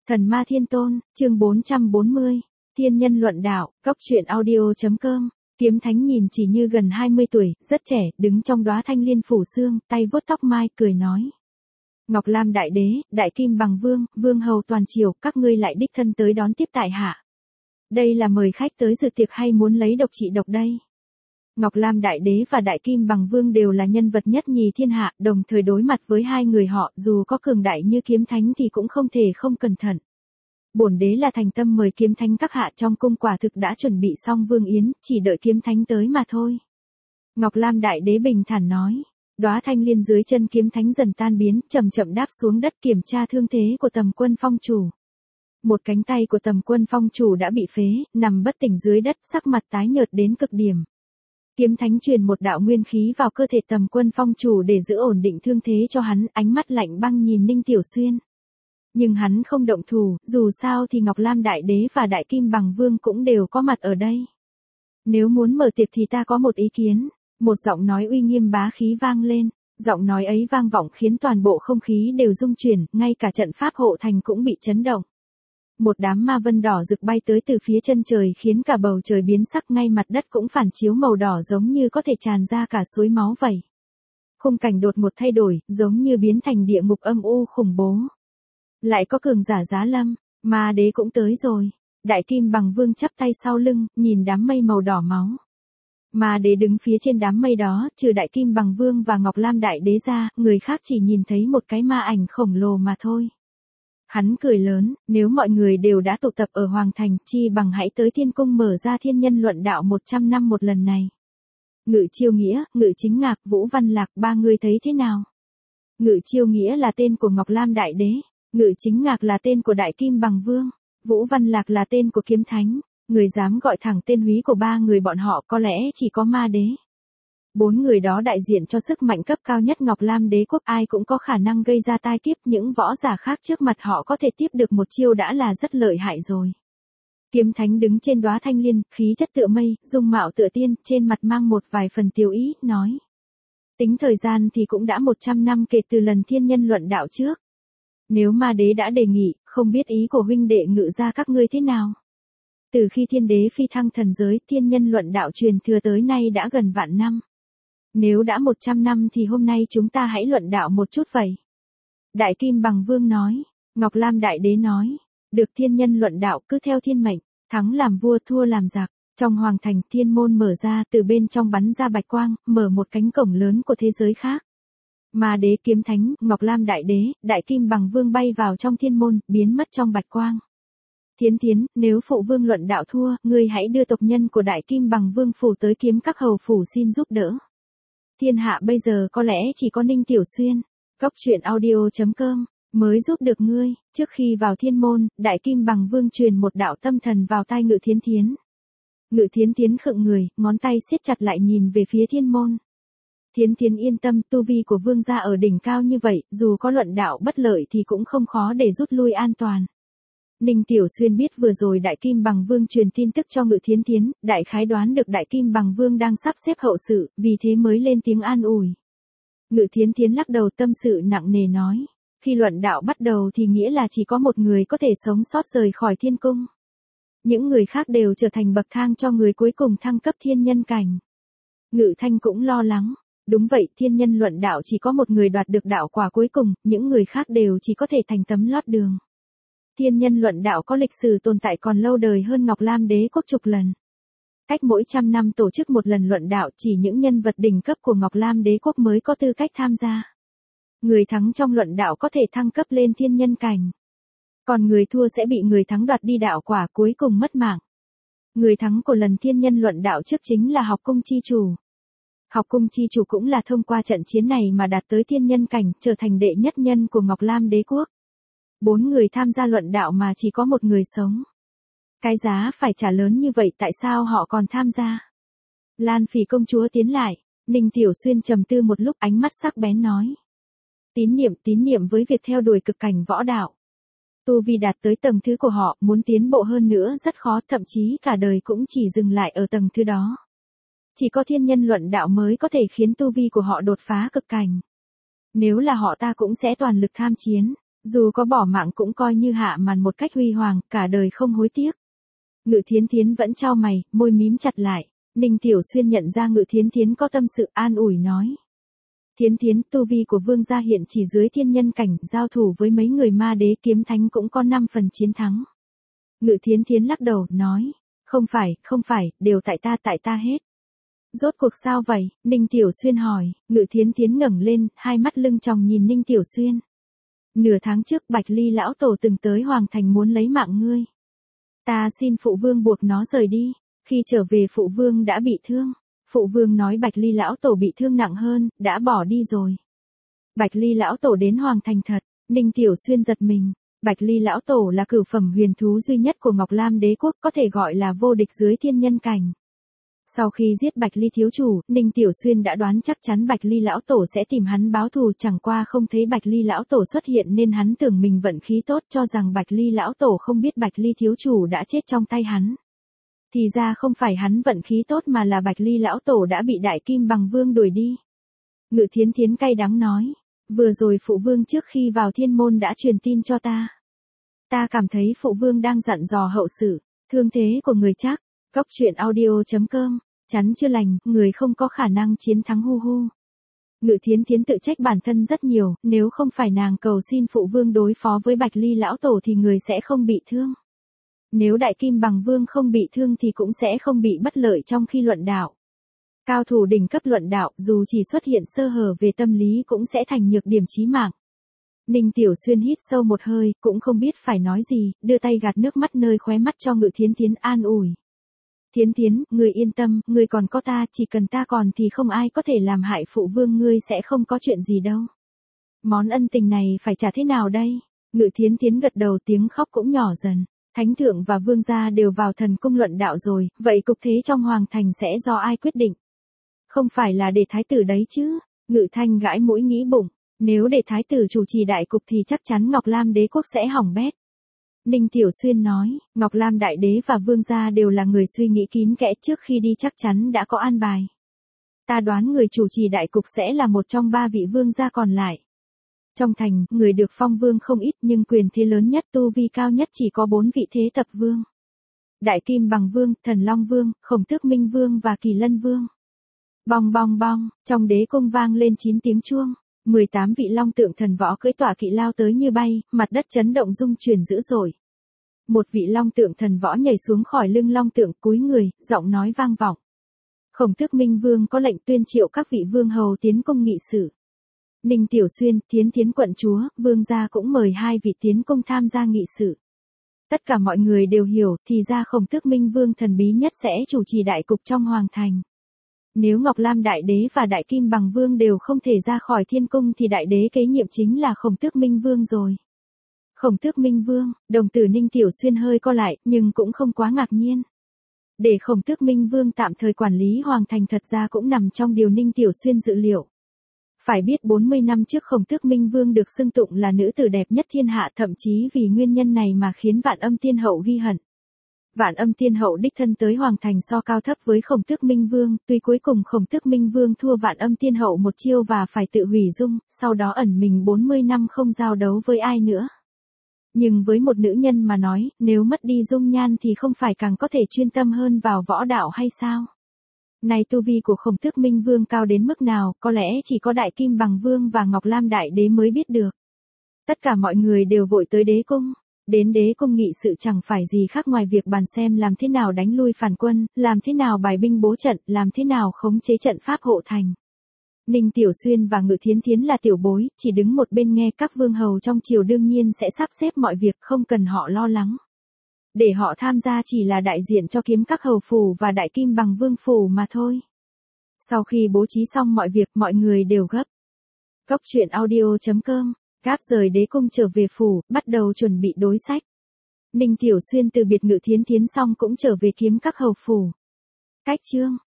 Thần Ma Thiên Tôn, chương 440, Thiên Nhân Luận Đạo, Cóc truyện audio.com. Kiếm Thánh nhìn chỉ như gần 20 tuổi, rất trẻ, đứng trong đóa thanh liên phủ sương, tay vuốt tóc mai, cười nói. Ngọc Lam Đại Đế, Đại Kim Bằng Vương, Vương Hầu toàn triều, các ngươi lại đích thân tới đón tiếp tại hạ. Đây là mời khách tới dự tiệc hay muốn lấy độc trị độc đây? Ngọc Lam Đại Đế và Đại Kim Bằng Vương đều là nhân vật nhất nhì thiên hạ, đồng thời đối mặt với hai người họ, dù có cường đại như Kiếm Thánh thì cũng không thể không cẩn thận. Bổn đế là thành tâm mời Kiếm Thánh các hạ, trong cung quả thực đã chuẩn bị xong vương yến, chỉ đợi Kiếm Thánh tới mà thôi. Ngọc Lam Đại Đế bình thản nói. Đóa thanh liên dưới chân Kiếm Thánh dần tan biến, chậm chậm đáp xuống đất, kiểm tra thương thế của Tầm Quân Phong chủ. Một cánh tay của Tầm Quân Phong chủ đã bị phế, nằm bất tỉnh dưới đất, sắc mặt tái nhợt đến cực điểm. Kiếm Thánh truyền một đạo nguyên khí vào cơ thể Tầm Quân Phong chủ để giữ ổn định thương thế cho hắn, ánh mắt lạnh băng nhìn Ninh Tiểu Xuyên. Nhưng hắn không động thủ, dù sao thì Ngọc Lam Đại Đế và Đại Kim Bằng Vương cũng đều có mặt ở đây. Nếu muốn mở tiệc thì ta có một ý kiến. Một giọng nói uy nghiêm bá khí vang lên, giọng nói ấy vang vọng khiến toàn bộ không khí đều rung chuyển, ngay cả trận pháp hộ thành cũng bị chấn động. Một đám ma vân đỏ rực bay tới từ phía chân trời khiến cả bầu trời biến sắc, ngay mặt đất cũng phản chiếu màu đỏ giống như có thể tràn ra cả suối máu vậy. Khung cảnh đột ngột thay đổi, giống như biến thành địa ngục âm u khủng bố. Lại có cường giả giá lâm, ma đế cũng tới rồi. Đại Kim Bằng Vương chắp tay sau lưng, nhìn đám mây màu đỏ máu. Ma đế đứng phía trên đám mây đó, trừ Đại Kim Bằng Vương và Ngọc Lam Đại Đế ra, người khác chỉ nhìn thấy một cái ma ảnh khổng lồ mà thôi. Hắn cười lớn, nếu mọi người đều đã tụ tập ở Hoàng Thành, chi bằng hãy tới Thiên Cung mở ra Thiên Nhân Luận Đạo 100 năm một lần này. Ngự Chiêu Nghĩa, Ngự Chính Ngạc, Vũ Văn Lạc, ba người thấy thế nào? Ngự Chiêu Nghĩa là tên của Ngọc Lam Đại Đế, Ngự Chính Ngạc là tên của Đại Kim Bằng Vương, Vũ Văn Lạc là tên của Kiếm Thánh. Người dám gọi thẳng tên húy của ba người bọn họ có lẽ chỉ có ma đế. Bốn người đó đại diện cho sức mạnh cấp cao nhất Ngọc Lam Đế quốc, ai cũng có khả năng gây ra tai kiếp, những võ giả khác trước mặt họ có thể tiếp được một chiêu đã là rất lợi hại rồi. Kiếm Thánh đứng trên đóa thanh liên, khí chất tựa mây, dung mạo tựa tiên, trên mặt mang một vài phần tiêu ý, nói. Tính thời gian thì cũng đã 100 năm kể từ lần Thiên Nhân Luận Đạo trước. Nếu ma đế đã đề nghị, không biết ý của huynh đệ Ngự gia các ngươi thế nào? Từ khi thiên đế phi thăng thần giới, Thiên Nhân Luận Đạo truyền thừa tới nay đã gần vạn năm. Nếu đã 100 năm thì hôm nay chúng ta hãy luận đạo một chút vậy. Đại Kim Bằng Vương nói, Ngọc Lam Đại Đế nói, được Thiên Nhân Luận Đạo cứ theo thiên mệnh, thắng làm vua thua làm giặc. Trong Hoàng Thành, thiên môn mở ra, từ bên trong bắn ra bạch quang, mở một cánh cổng lớn của thế giới khác. Ma đế, Kiếm Thánh, Ngọc Lam Đại Đế, Đại Kim Bằng Vương bay vào trong thiên môn, biến mất trong bạch quang. Thiến Thiến, nếu phụ vương luận đạo thua, ngươi hãy đưa tộc nhân của Đại Kim Bằng Vương phủ tới Kiếm Các hầu phủ xin giúp đỡ. Thiên hạ bây giờ có lẽ chỉ có Ninh Tiểu Xuyên, Cóc truyện audio.com, mới giúp được ngươi. Trước khi vào thiên môn, Đại Kim Bằng Vương truyền một đạo tâm thần vào tai Ngự Thiến Thiến. Ngự Thiến Thiến khựng người, ngón tay siết chặt lại nhìn về phía thiên môn. Thiến Thiến yên tâm, tu vi của vương gia ở đỉnh cao như vậy, dù có luận đạo bất lợi thì cũng không khó để rút lui an toàn. Ninh Tiểu Xuyên biết vừa rồi Đại Kim Bằng Vương truyền tin tức cho Ngự Thiến Thiến, đại khái đoán được Đại Kim Bằng Vương đang sắp xếp hậu sự, vì thế mới lên tiếng an ủi. Ngự Thiến Thiến lắc đầu tâm sự nặng nề nói, khi luận đạo bắt đầu thì nghĩa là chỉ có một người có thể sống sót rời khỏi thiên cung. Những người khác đều trở thành bậc thang cho người cuối cùng thăng cấp thiên nhân cảnh. Ngự Thanh cũng lo lắng. Đúng vậy, Thiên Nhân Luận Đạo chỉ có một người đoạt được đạo quả cuối cùng, những người khác đều chỉ có thể thành tấm lót đường. Thiên Nhân Luận Đạo có lịch sử tồn tại còn lâu đời hơn Ngọc Lam Đế quốc chục lần. Cách mỗi 100 năm tổ chức một lần luận đạo, chỉ những nhân vật đỉnh cấp của Ngọc Lam Đế quốc mới có tư cách tham gia. Người thắng trong luận đạo có thể thăng cấp lên thiên nhân cảnh. Còn người thua sẽ bị người thắng đoạt đi đạo quả cuối cùng mất mạng. Người thắng của lần Thiên Nhân Luận Đạo trước chính là Học Cung chi chủ. Học Cung chi chủ cũng là thông qua trận chiến này mà đạt tới thiên nhân cảnh, trở thành đệ nhất nhân của Ngọc Lam Đế quốc. 4 người tham gia luận đạo mà chỉ có một người sống. Cái giá phải trả lớn như vậy, tại sao họ còn tham gia? Lan Phỉ công chúa tiến lại, Ninh Tiểu Xuyên trầm tư một lúc, ánh mắt sắc bén nói. Tín niệm với việc theo đuổi cực cảnh võ đạo. Tu vi đạt tới tầng thứ của họ, muốn tiến bộ hơn nữa rất khó, thậm chí cả đời cũng chỉ dừng lại ở tầng thứ đó. Chỉ có Thiên Nhân Luận Đạo mới có thể khiến tu vi của họ đột phá cực cảnh. Nếu là họ ta cũng sẽ toàn lực tham chiến, Dù có bỏ mạng cũng coi như hạ màn một cách huy hoàng, cả đời không hối tiếc. Ngự Thiến Thiến vẫn chau mày, môi mím chặt lại. Ninh Tiểu Xuyên nhận ra Ngự Thiến Thiến có tâm sự, an ủi nói. Thiến Thiến, tu vi của vương gia hiện chỉ dưới thiên nhân cảnh, giao thủ với mấy người ma đế kiếm thánh cũng có 5 phần chiến thắng. Ngự Thiến Thiến lắc đầu, nói. Không phải, đều tại ta hết. Rốt cuộc sao vậy? Ninh Tiểu Xuyên hỏi. Ngự Thiến Thiến ngẩng lên, hai mắt lưng tròng nhìn Ninh Tiểu Xuyên. Nửa tháng trước Bạch Ly lão tổ từng tới Hoàng Thành muốn lấy mạng ngươi. Ta xin phụ vương buộc nó rời đi. Khi trở về phụ vương đã bị thương. Phụ vương nói Bạch Ly lão tổ bị thương nặng hơn, đã bỏ đi rồi. Bạch Ly lão tổ đến Hoàng Thành thật. Ninh Tiểu Xuyên giật mình. Bạch Ly lão tổ là cửu phẩm huyền thú duy nhất của Ngọc Lam đế quốc, có thể gọi là vô địch dưới thiên nhân cảnh. Sau khi giết Bạch Ly thiếu chủ, Ninh Tiểu Xuyên đã đoán chắc chắn Bạch Ly lão tổ sẽ tìm hắn báo thù, chẳng qua không thấy Bạch Ly lão tổ xuất hiện nên hắn tưởng mình vận khí tốt, cho rằng Bạch Ly lão tổ không biết Bạch Ly thiếu chủ đã chết trong tay hắn. Thì ra không phải hắn vận khí tốt mà là Bạch Ly lão tổ đã bị Đại Kim Bằng Vương đuổi đi. Ngự Thiến Thiến cay đắng nói, vừa rồi phụ vương trước khi vào thiên môn đã truyền tin cho ta. Ta cảm thấy phụ vương đang dặn dò hậu sự, thương thế của người chắc. Cốc truyện audio.com, chắn chưa lành, người không có khả năng chiến thắng hu hu. Ngự Thiến Thiến tự trách bản thân rất nhiều, nếu không phải nàng cầu xin phụ vương đối phó với Bạch Ly lão tổ thì người sẽ không bị thương. Nếu Đại Kim Bằng Vương không bị thương thì cũng sẽ không bị bất lợi trong khi luận đạo. Cao thủ đỉnh cấp luận đạo dù chỉ xuất hiện sơ hở về tâm lý cũng sẽ thành nhược điểm chí mạng. Ninh Tiểu Xuyên hít sâu một hơi, cũng không biết phải nói gì, đưa tay gạt nước mắt nơi khóe mắt cho Ngự Thiến Thiến an ủi. Thiến Thiến, ngươi yên tâm, ngươi còn có ta, chỉ cần ta còn thì không ai có thể làm hại phụ vương ngươi, sẽ không có chuyện gì đâu. Món ân tình này phải trả thế nào đây? Ngự Thiến Thiến gật đầu, tiếng khóc cũng nhỏ dần. Thánh thượng và vương gia đều vào thần cung luận đạo rồi, vậy cục thế trong hoàng thành sẽ do ai quyết định? Không phải là để thái tử đấy chứ? Ngự Thanh gãi mũi nghĩ bụng, nếu để thái tử chủ trì đại cục thì chắc chắn Ngọc Lam đế quốc sẽ hỏng bét. Ninh Tiểu Xuyên nói, Ngọc Lam đại đế và vương gia đều là người suy nghĩ kín kẽ, trước khi đi chắc chắn đã có an bài. Ta đoán người chủ trì đại cục sẽ là một trong 3 vị vương gia còn lại. Trong thành, người được phong vương không ít nhưng quyền thế lớn nhất, tu vi cao nhất chỉ có 4 vị thế tập vương. Đại Kim Bằng Vương, Thần Long Vương, Khổng Tước Minh Vương và Kỳ Lân Vương. Bong bong bong, trong đế cung vang lên 9 tiếng chuông. 18 vị long tượng thần võ cưỡi tọa kỵ lao tới như bay, mặt đất chấn động rung chuyển dữ dội. Một vị long tượng thần võ nhảy xuống khỏi lưng long tượng, cúi người, giọng nói vang vọng. Khổng Tước Minh Vương có lệnh tuyên triệu các vị vương hầu tiến cung nghị sự. Ninh Tiểu Xuyên, Thiến Thiến quận chúa, vương gia cũng mời 2 vị tiến cung tham gia nghị sự. Tất cả mọi người đều hiểu, thì ra Khổng Tước Minh Vương thần bí nhất sẽ chủ trì đại cục trong hoàng thành. Nếu Ngọc Lam Đại Đế và Đại Kim Bằng Vương đều không thể ra khỏi thiên cung thì Đại Đế kế nhiệm chính là Khổng Tước Minh Vương rồi. Khổng Tước Minh Vương, đồng tử Ninh Tiểu Xuyên hơi co lại, nhưng cũng không quá ngạc nhiên. Để Khổng Tước Minh Vương tạm thời quản lý hoàng thành thật ra cũng nằm trong điều Ninh Tiểu Xuyên dự liệu. Phải biết 40 năm trước Khổng Tước Minh Vương được xưng tụng là nữ tử đẹp nhất thiên hạ, thậm chí vì nguyên nhân này mà khiến Vạn Âm Tiên Hậu ghi hận. Vạn Âm Tiên Hậu đích thân tới hoàng thành so cao thấp với Khổng Tước Minh Vương, tuy cuối cùng Khổng Tước Minh Vương thua Vạn Âm Tiên Hậu một chiêu và phải tự hủy dung, sau đó ẩn mình 40 năm không giao đấu với ai nữa. Nhưng với một nữ nhân mà nói, nếu mất đi dung nhan thì không phải càng có thể chuyên tâm hơn vào võ đạo hay sao? Này tu vi của Khổng Tước Minh Vương cao đến mức nào, có lẽ chỉ có Đại Kim Bằng Vương và Ngọc Lam Đại Đế mới biết được. Tất cả mọi người đều vội tới đế cung. Đến đế cung nghị sự chẳng phải gì khác ngoài việc bàn xem làm thế nào đánh lui phản quân, làm thế nào bài binh bố trận, làm thế nào khống chế trận pháp hộ thành. Ninh Tiểu Xuyên và Ngự Thiến Thiến là tiểu bối, chỉ đứng một bên nghe, các vương hầu trong triều đương nhiên sẽ sắp xếp mọi việc, không cần họ lo lắng. Để họ tham gia chỉ là đại diện cho Kiếm Các hầu phủ và Đại Kim Bằng Vương phủ mà thôi. Sau khi bố trí xong mọi việc, mọi người đều gấp. Cốc truyện audio.com, Gáp rời đế cung trở về phủ, bắt đầu chuẩn bị đối sách. Ninh Tiểu Xuyên từ biệt Ngự Thiến Thiến xong cũng trở về Kiếm Các hầu phủ. Cách chương